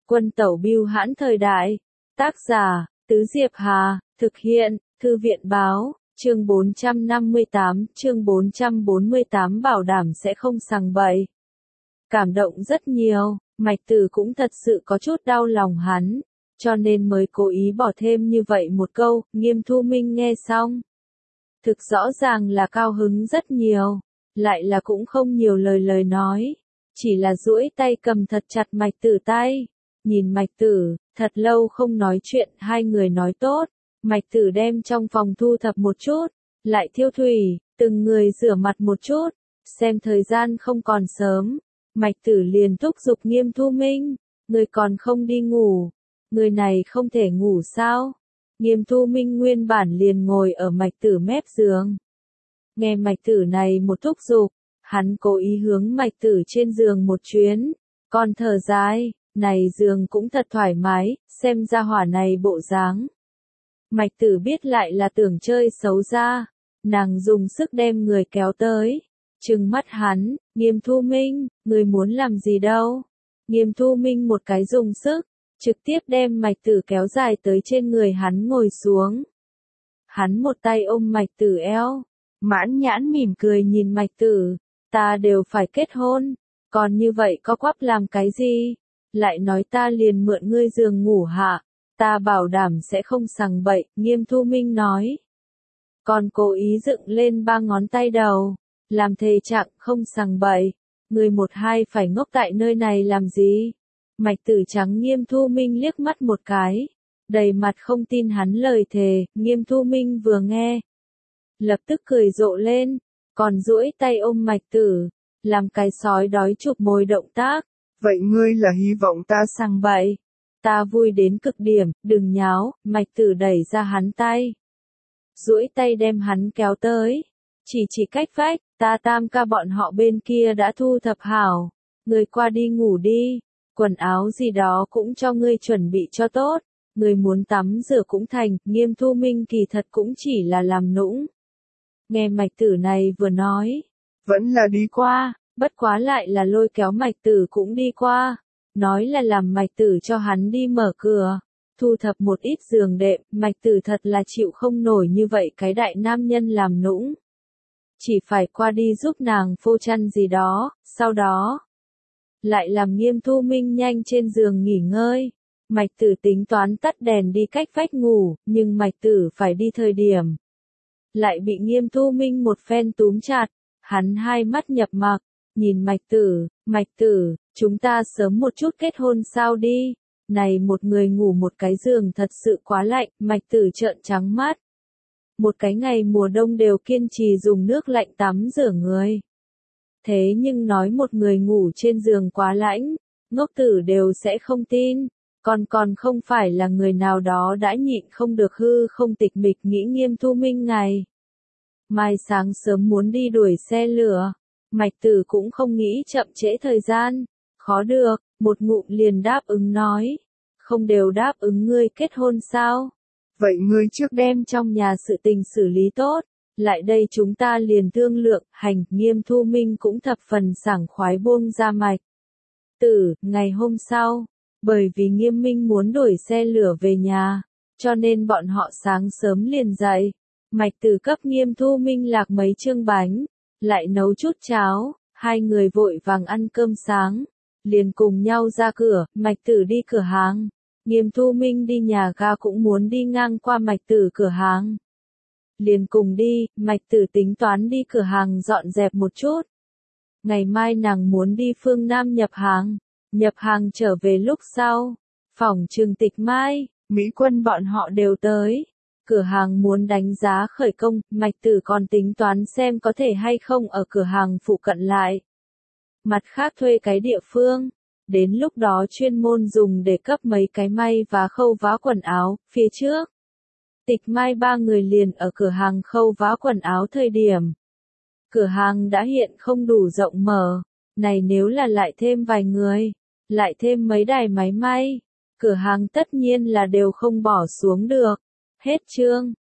Quân tẩu bưu hãn thời đại. Tác giả, Tứ Diệp Hà, thực hiện, Thư viện báo, chương 448 bảo đảm sẽ không sằng bậy. Cảm động rất nhiều, Mạch Tử cũng thật sự có chút đau lòng hắn, cho nên mới cố ý bỏ thêm như vậy một câu. Nghiêm Thu Minh nghe xong, thực rõ ràng là cao hứng rất nhiều, lại là cũng không nhiều lời nói, chỉ là duỗi tay cầm thật chặt Mạch Tử tay, nhìn Mạch Tử, thật lâu không nói chuyện. Hai người nói tốt, Mạch Tử đem trong phòng thu thập một chút, lại thiêu thủy, từng người rửa mặt một chút, xem thời gian không còn sớm, Mạch Tử liền thúc giục Nghiêm Thu Minh, người còn không đi ngủ, người này không thể ngủ sao? Nghiêm Thu Minh nguyên bản liền ngồi ở Mạch Tử mép giường. Nghe Mạch Tử này một thúc giục, hắn cố ý hướng Mạch Tử trên giường một chuyến, còn thở dài, này giường cũng thật thoải mái, xem ra hỏa này bộ dáng. Mạch Tử biết lại là tưởng chơi xấu ra, nàng dùng sức đem người kéo tới, trừng mắt hắn. Nghiêm Thu Minh, người muốn làm gì đâu? Nghiêm Thu Minh một cái dùng sức, trực tiếp đem Mạch Tử kéo dài tới trên người hắn ngồi xuống. Hắn một tay ôm Mạch Tử eo, mãn nhãn mỉm cười nhìn Mạch Tử, ta đều phải kết hôn, còn như vậy có quắp làm cái gì? Lại nói ta liền mượn ngươi giường ngủ hạ, ta bảo đảm sẽ không sằng bậy. Nghiêm Thu Minh nói, còn cố ý dựng lên ba ngón tay đầu, làm thề trạng không sằng bậy. Người một hai phải ngốc tại nơi này làm gì? Mạch Tử trắng Nghiêm Thu Minh liếc mắt một cái, đầy mặt không tin hắn lời thề. Nghiêm Thu Minh vừa nghe, lập tức cười rộ lên, còn duỗi tay ôm Mạch Tử, làm cái sói đói chụp mồi động tác. Vậy ngươi là hy vọng ta sằng bậy? Ta vui đến cực điểm, đừng nháo. Mạch Tử đẩy ra hắn tay, duỗi tay đem hắn kéo tới, chỉ cách vách, ta Tam ca bọn họ bên kia đã thu thập hảo, người qua đi ngủ đi, quần áo gì đó cũng cho ngươi chuẩn bị cho tốt, người muốn tắm rửa cũng thành. Nghiêm Thu Minh kỳ thật cũng chỉ là làm nũng. Nghe Mạch Tử này vừa nói, vẫn là đi qua, bất quá lại là lôi kéo Mạch Tử cũng đi qua, nói là làm Mạch Tử cho hắn đi mở cửa, thu thập một ít giường đệm. Mạch Tử thật là chịu không nổi như vậy cái đại nam nhân làm nũng, chỉ phải qua đi giúp nàng phô chăn gì đó, sau đó lại làm Nghiêm Thu Minh nhanh trên giường nghỉ ngơi. Mạch Tử tính toán tắt đèn đi cách vách ngủ, nhưng Mạch Tử phải đi thời điểm, lại bị Nghiêm Thu Minh một phen túm chặt, hắn hai mắt nhập mặc, nhìn Mạch Tử, chúng ta sớm một chút kết hôn sao đi, này một người ngủ một cái giường thật sự quá lạnh. Mạch Tử trợn trắng mắt, một cái ngày mùa đông đều kiên trì dùng nước lạnh tắm rửa người. Thế nhưng nói một người ngủ trên giường quá lạnh, ngốc tử đều sẽ không tin, còn không phải là người nào đó đã nhịn không được hư không tịch mịch nghĩ Nghiêm Thu Minh ngày mai sáng sớm muốn đi đuổi xe lửa. Mạch Tử cũng không nghĩ chậm trễ thời gian, khó được, một ngụm liền đáp ứng nói, không đều đáp ứng ngươi kết hôn sao? Vậy ngươi trước đem trong nhà sự tình xử lý tốt, lại đây chúng ta liền thương lượng. Hành. Nghiêm Thu Minh cũng thập phần sảng khoái buông ra Mạch Tử. Ngày hôm sau, bởi vì Nghiêm Minh muốn đuổi xe lửa về nhà, cho nên bọn họ sáng sớm liền dậy. Mạch Tử cấp Nghiêm Thu Minh lạc mấy chương bánh, lại nấu chút cháo, hai người vội vàng ăn cơm sáng, liền cùng nhau ra cửa. Mạch Tử đi cửa hàng, Nghiêm Thu Minh đi nhà ga cũng muốn đi ngang qua Mạch Tử cửa hàng, liền cùng đi. Mạch Tử tính toán đi cửa hàng dọn dẹp một chút, ngày mai nàng muốn đi phương Nam nhập hàng trở về lúc sau, phỏng chừng Tịch Mai, Mỹ Quân bọn họ đều tới. Cửa hàng muốn đánh giá khởi công, Mạch Tử còn tính toán xem có thể hay không ở cửa hàng phụ cận lại mặt khác thuê cái địa phương, đến lúc đó chuyên môn dùng để cấp mấy cái may và khâu vá quần áo. Phía trước, Tịch Mai ba người liền ở cửa hàng khâu vá quần áo thời điểm, cửa hàng đã hiện không đủ rộng mở, này nếu là lại thêm vài người, lại thêm mấy đài máy may, cửa hàng tất nhiên là đều không bỏ xuống được. Hết chương.